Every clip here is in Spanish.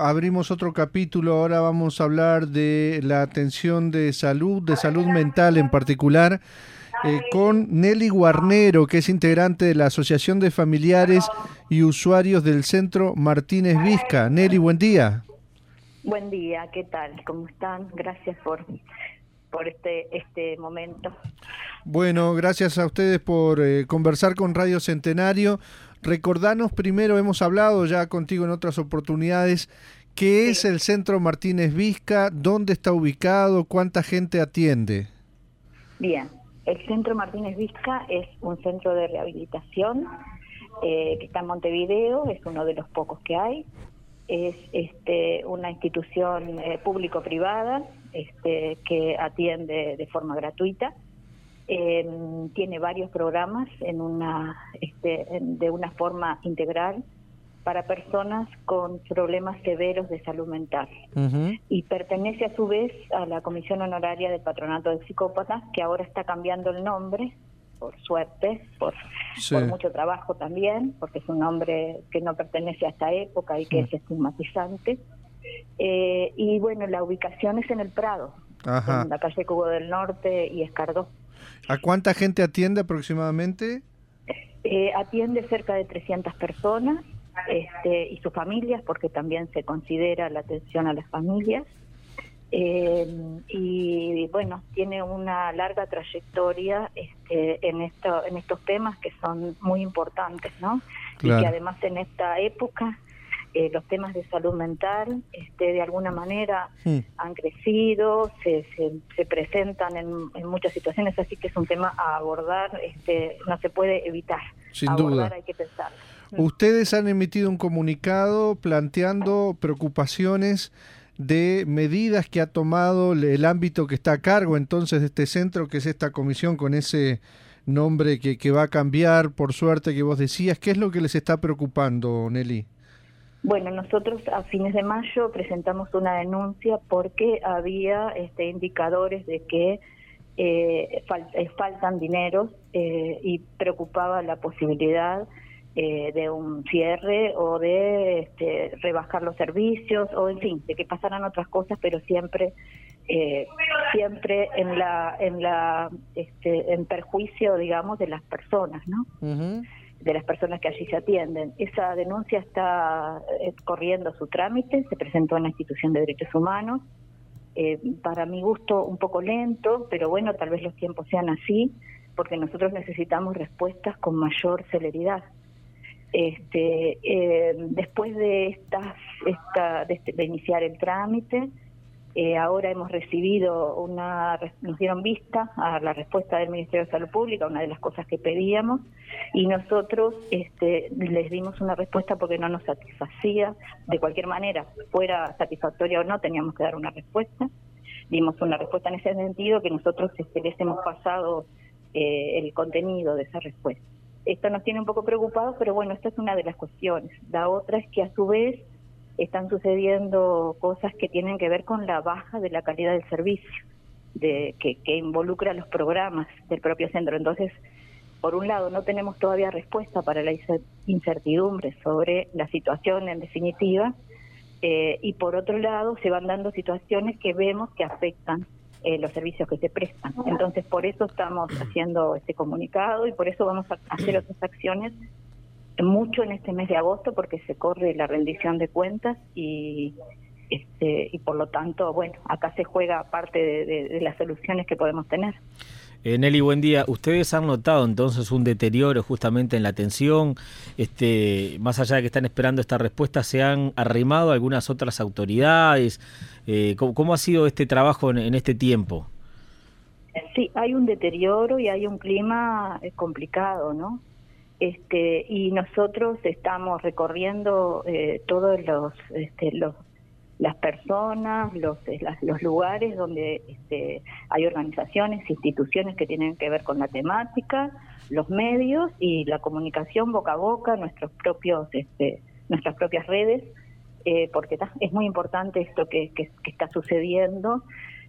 abrimos otro capítulo. Ahora vamos a hablar de la atención de salud mental en particular, con Nelly Guarnero, que es integrante de la Asociación de Familiares y Usuarios del Centro Martínez Vizca. Nelly, buen día. Buen día, ¿qué tal? ¿Cómo están? Gracias por este momento. Bueno, gracias a ustedes por conversar con Radio Centenario. Recordanos primero, hemos hablado ya contigo en otras oportunidades, ¿qué es el Centro Martínez Vizca? ¿Dónde está ubicado? ¿Cuánta gente atiende? Bien, el Centro Martínez Vizca es un centro de rehabilitación que está en Montevideo, es uno de los pocos que hay. Es una institución público-privada que atiende de forma gratuita. Tiene varios programas de una forma integral para personas con problemas severos de salud mental. Uh-huh. Y pertenece a su vez a la Comisión Honoraria del Patronato de Psicópatas, que ahora está cambiando el nombre, por suerte, por mucho trabajo también, porque es un nombre que no pertenece a esta época y que es estigmatizante. Y bueno, la ubicación es en el Prado, en la calle Cubo del Norte y Escardó. ¿A cuánta gente atiende aproximadamente? Atiende cerca de 300 personas y sus familias, porque también se considera la atención a las familias. Y bueno, tiene una larga trayectoria en estos temas que son muy importantes, ¿no? Claro. Y que además en esta época los temas de salud mental de alguna manera han crecido, se presentan en muchas situaciones, así que es un tema a abordar, no se puede evitar. Sin abordar, duda. Hay que pensar. Ustedes han emitido un comunicado planteando preocupaciones de medidas que ha tomado el ámbito que está a cargo entonces de este centro, que es esta comisión con ese nombre que va a cambiar, por suerte, que vos decías. ¿Qué es lo que les está preocupando, Nelly? Bueno, nosotros a fines de mayo presentamos una denuncia porque había indicadores de que faltan dineros y preocupaba la posibilidad de un cierre o de rebajar los servicios o en fin, de que pasaran otras cosas, pero siempre en perjuicio, digamos, de las personas, ¿no? Uh-huh. De las personas que allí se atienden. Esa denuncia está corriendo su trámite, se presentó en la Institución de Derechos Humanos, para mi gusto un poco lento, pero bueno, tal vez los tiempos sean así, porque nosotros necesitamos respuestas con mayor celeridad. Después de de iniciar el trámite, ahora hemos recibido nos dieron vista a la respuesta del Ministerio de Salud Pública, una de las cosas que pedíamos, y nosotros les dimos una respuesta porque no nos satisfacía. De cualquier manera, fuera satisfactoria o no, teníamos que dar una respuesta. Dimos una respuesta en ese sentido, que nosotros les hemos pasado el contenido de esa respuesta. Esto nos tiene un poco preocupados, pero bueno, esta es una de las cuestiones. La otra es que a su vez están sucediendo cosas que tienen que ver con la baja de la calidad del servicio, que involucra los programas del propio centro. Entonces, por un lado, no tenemos todavía respuesta para la incertidumbre sobre la situación en definitiva, y por otro lado, se van dando situaciones que vemos que afectan los servicios que se prestan. Entonces, por eso estamos haciendo este comunicado y por eso vamos a hacer otras acciones mucho en este mes de agosto, porque se corre la rendición de cuentas y por lo tanto, bueno, acá se juega parte de las soluciones que podemos tener. Nelly, buen día. ¿Ustedes han notado entonces un deterioro justamente en la atención? Más allá de que están esperando esta respuesta, ¿se han arrimado algunas otras autoridades? ¿Cómo ha sido este trabajo en este tiempo? Sí, hay un deterioro y hay un clima complicado, ¿no? Y nosotros estamos recorriendo todos las personas, los lugares donde hay organizaciones, instituciones que tienen que ver con la temática, los medios y la comunicación boca a boca, nuestras propias redes, porque es muy importante esto que está sucediendo.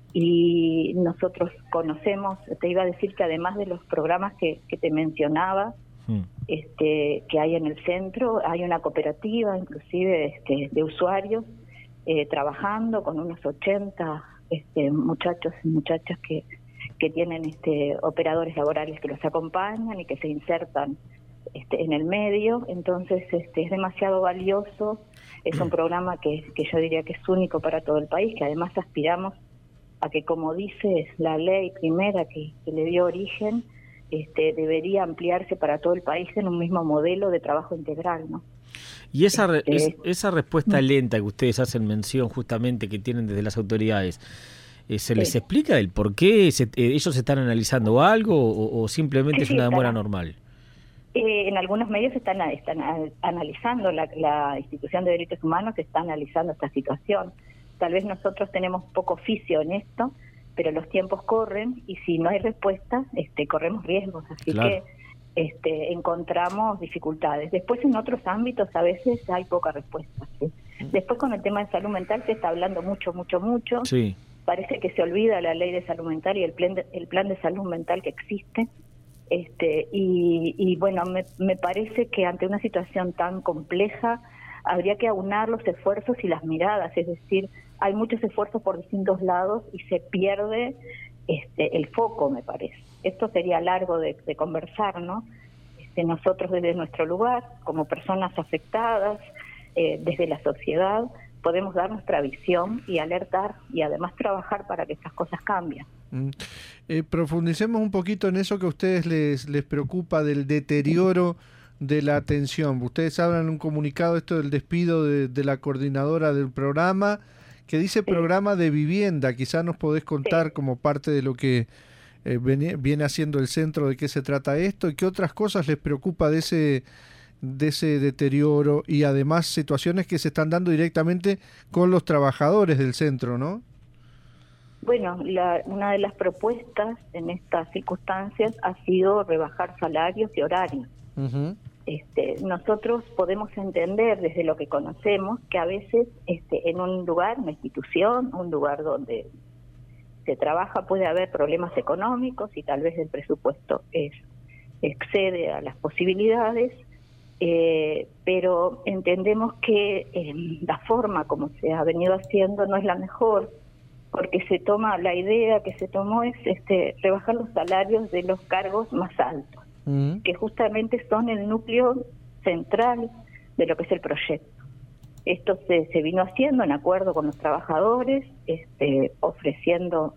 Y nosotros conocemos, te iba a decir que además de los programas que te mencionaba, que hay en el centro, hay una cooperativa inclusive de usuarios trabajando con unos 80 muchachos y muchachas que tienen operadores laborales que los acompañan y que se insertan en el medio. Entonces es demasiado valioso, es un programa que yo diría que es único para todo el país, que además aspiramos a que, como dice la ley primera que le dio origen, debería ampliarse para todo el país en un mismo modelo de trabajo integral, ¿no? Y esa respuesta lenta que ustedes hacen mención justamente que tienen desde las autoridades, ¿se les explica el por qué? ¿Ellos están analizando algo o simplemente es una demora normal? En algunos medios están analizando, la Institución de Derechos Humanos está analizando esta situación. Tal vez nosotros tenemos poco oficio en esto, pero los tiempos corren y si no hay respuesta, corremos riesgos. Así claro. Que encontramos dificultades. Después en otros ámbitos a veces hay poca respuesta, ¿sí? Después con el tema de salud mental se está hablando mucho. Sí. Parece que se olvida la ley de salud mental y el plan de salud mental que existe. Y bueno, me parece que ante una situación tan compleja habría que aunar los esfuerzos y las miradas, es decir, hay muchos esfuerzos por distintos lados y se pierde el foco, me parece. Esto sería largo de conversar, ¿no? Nosotros desde nuestro lugar, como personas afectadas, desde la sociedad, podemos dar nuestra visión y alertar y además trabajar para que estas cosas cambien. Profundicemos un poquito en eso que a ustedes les preocupa del deterioro de la atención. Ustedes hablan en un comunicado esto del despido de la coordinadora del programa, que dice sí. Programa de vivienda. Quizás nos podés contar sí. Como parte de lo que viene haciendo el centro, de qué se trata esto y qué otras cosas les preocupa de ese deterioro y además situaciones que se están dando directamente con los trabajadores del centro, ¿no? Bueno, una de las propuestas en estas circunstancias ha sido rebajar salarios y horarios. Uh-huh. Nosotros podemos entender desde lo que conocemos que a veces en un lugar, una institución, un lugar donde se trabaja puede haber problemas económicos y tal vez el presupuesto excede a las posibilidades, pero entendemos que la forma como se ha venido haciendo no es la mejor, porque la idea que se tomó es rebajar los salarios de los cargos más altos, que justamente son el núcleo central de lo que es el proyecto. Esto se vino haciendo en acuerdo con los trabajadores, ofreciendo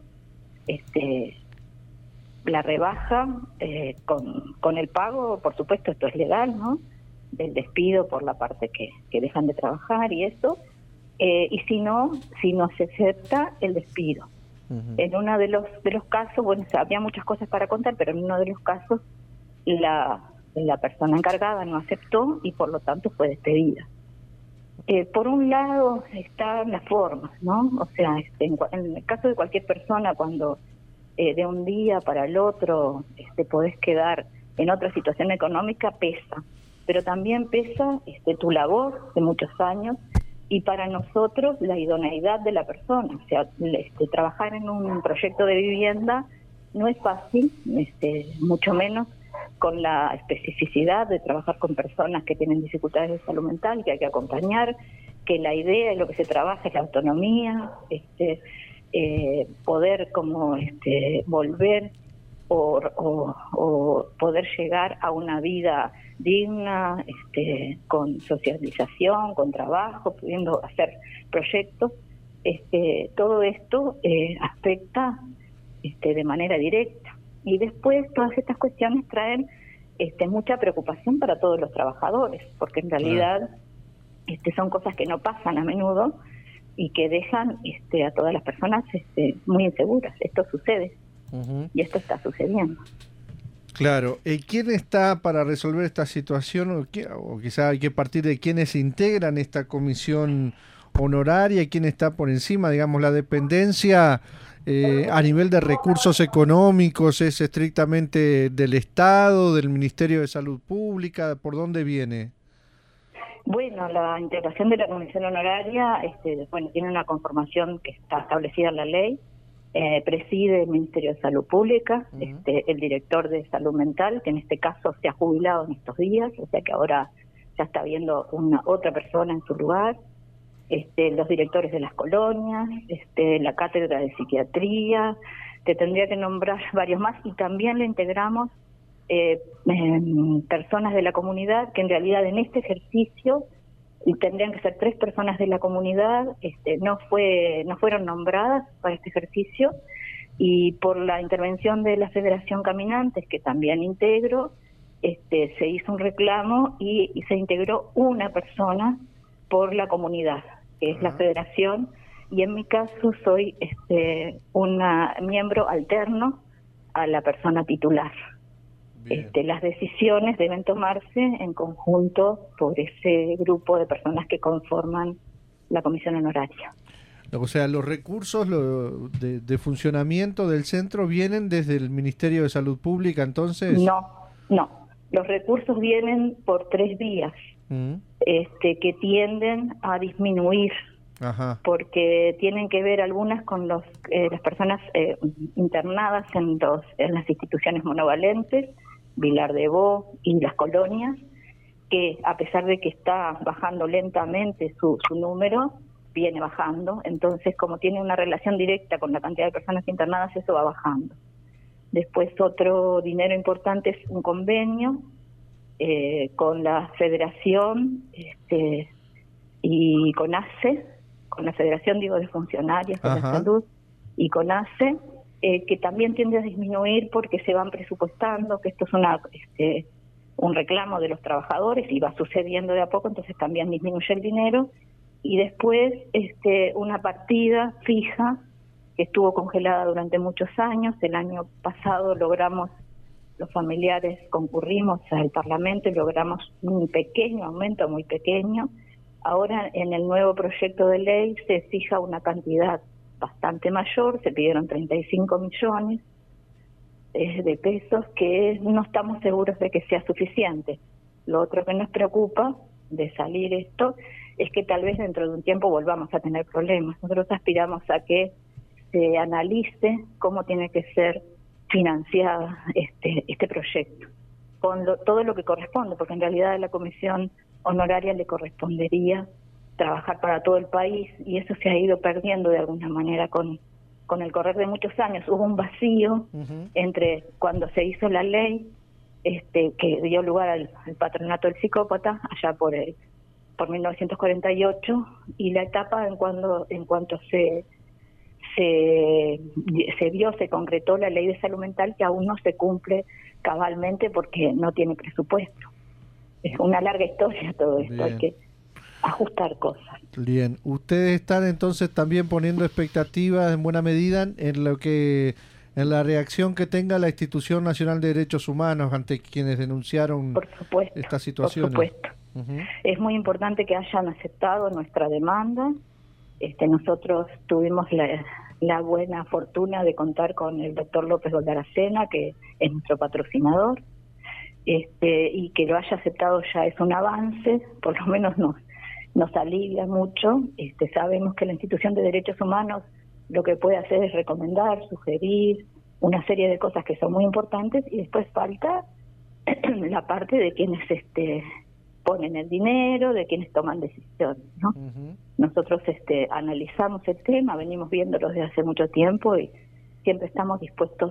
la rebaja con el pago, por supuesto esto es legal, ¿no?, del despido por la parte que dejan de trabajar y eso, y si no se acepta el despido. Uh-huh. En uno de los casos, bueno, había muchas cosas para contar, pero en uno de los casos la persona encargada no aceptó y por lo tanto fue despedida. Por un lado están las formas, ¿no? O sea, en el caso de cualquier persona, cuando de un día para el otro podés quedar en otra situación económica, pesa, pero también pesa tu labor de muchos años y para nosotros la idoneidad de la persona. O sea, trabajar en un proyecto de vivienda no es fácil, mucho menos con la especificidad de trabajar con personas que tienen dificultades de salud mental, que hay que acompañar, que la idea y lo que se trabaja es la autonomía, poder como volver o poder llegar a una vida digna, con socialización, con trabajo, pudiendo hacer proyectos. Todo esto afecta de manera directa. Y después todas estas cuestiones traen mucha preocupación para todos los trabajadores, porque en realidad son cosas que no pasan a menudo y que dejan a todas las personas muy inseguras. Esto sucede. Uh-huh. Y esto está sucediendo. Claro. ¿Quién está para resolver esta situación? O quizá hay que partir de quiénes integran esta comisión honoraria, quién está por encima, digamos, la dependencia a nivel de recursos económicos, ¿es estrictamente del Estado, del Ministerio de Salud Pública? ¿Por dónde viene? Bueno, la integración de la comisión honoraria tiene una conformación que está establecida en la ley. Preside el Ministerio de Salud Pública, uh-huh. El director de Salud Mental, que en este caso se ha jubilado en estos días, o sea que ahora ya está viendo otra persona en su lugar. los directores de las colonias, la cátedra de psiquiatría, te tendría que nombrar varios más, y también le integramos personas de la comunidad, que en realidad en este ejercicio tendrían que ser 3 personas de la comunidad, no fueron nombradas para este ejercicio, y por la intervención de la Federación Caminantes, que también integro, se hizo un reclamo y se integró una persona por la comunidad, que es la Federación, y en mi caso soy una miembro alterno a la persona titular. Las decisiones deben tomarse en conjunto por ese grupo de personas que conforman la comisión honoraria. O sea, los recursos de funcionamiento del centro vienen desde el Ministerio de Salud Pública, entonces. No. Los recursos vienen por 3 vías que tienden a disminuir. Ajá. Porque tienen que ver algunas con las personas internadas en las instituciones monovalentes, Vilar de Bo y las colonias, que a pesar de que está bajando lentamente su número, viene bajando. Entonces, como tiene una relación directa con la cantidad de personas internadas, eso va bajando. Después, otro dinero importante es un convenio con la Federación y con ACE, con la Federación, de Funcionarios de la Salud, y con ACE, que también tiende a disminuir porque se van presupuestando, que esto es un reclamo de los trabajadores y va sucediendo de a poco, entonces también disminuye el dinero. Y después una partida fija que estuvo congelada durante muchos años. El año pasado los familiares concurrimos al Parlamento y logramos un pequeño aumento, muy pequeño. Ahora en el nuevo proyecto de ley se fija una cantidad bastante mayor, se pidieron 35 millones de pesos, que no estamos seguros de que sea suficiente. Lo otro que nos preocupa de salir esto es que tal vez dentro de un tiempo volvamos a tener problemas. Nosotros aspiramos a que se analice cómo tiene que ser financiada este proyecto, con todo lo que corresponde, porque en realidad a la comisión honoraria le correspondería trabajar para todo el país, y eso se ha ido perdiendo de alguna manera con el correr de muchos años. Hubo un vacío entre cuando se hizo la ley que dio lugar al patronato del psicópata allá por 1948, y la etapa en cuanto se concretó la ley de salud mental, que aún no se cumple cabalmente porque no tiene presupuesto. Es una larga historia todo esto. Bien. Hay que ajustar cosas. Bien, ustedes están entonces también poniendo expectativas en buena medida en la reacción que tenga la Institución Nacional de Derechos Humanos ante quienes denunciaron esta situación. Por supuesto. Es muy importante que hayan aceptado nuestra demanda. Nosotros tuvimos la buena fortuna de contar con el doctor López Goldaracena, que es nuestro patrocinador, y que lo haya aceptado ya es un avance, por lo menos nos alivia mucho. Sabemos que la Institución de Derechos Humanos lo que puede hacer es recomendar, sugerir una serie de cosas que son muy importantes, y después falta la parte de quienes ponen el dinero, de quienes toman decisiones, ¿no? Nosotros analizamos el tema, venimos viéndolo desde hace mucho tiempo, y siempre estamos dispuestos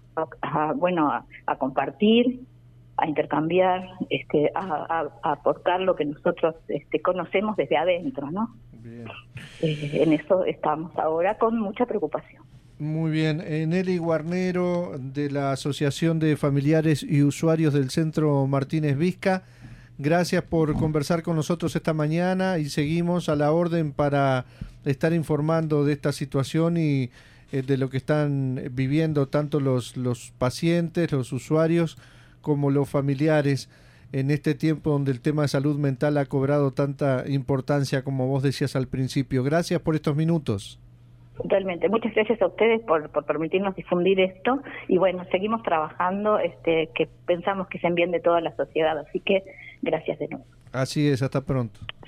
a compartir, a intercambiar, a aportar lo que nosotros conocemos desde adentro, ¿no? Bien. En eso estamos ahora con mucha preocupación. Muy bien. Nelly Guarnero, de la Asociación de Familiares y Usuarios del Centro Martínez Vizca, gracias por conversar con nosotros esta mañana, y seguimos a la orden para estar informando de esta situación y de lo que están viviendo tanto los pacientes, los usuarios, como los familiares en este tiempo donde el tema de salud mental ha cobrado tanta importancia, como vos decías al principio. Gracias por estos minutos. Totalmente. Muchas gracias a ustedes por permitirnos difundir esto, y bueno, seguimos trabajando, que pensamos que es en bien de toda la sociedad, así que gracias de nuevo. Así es, hasta pronto.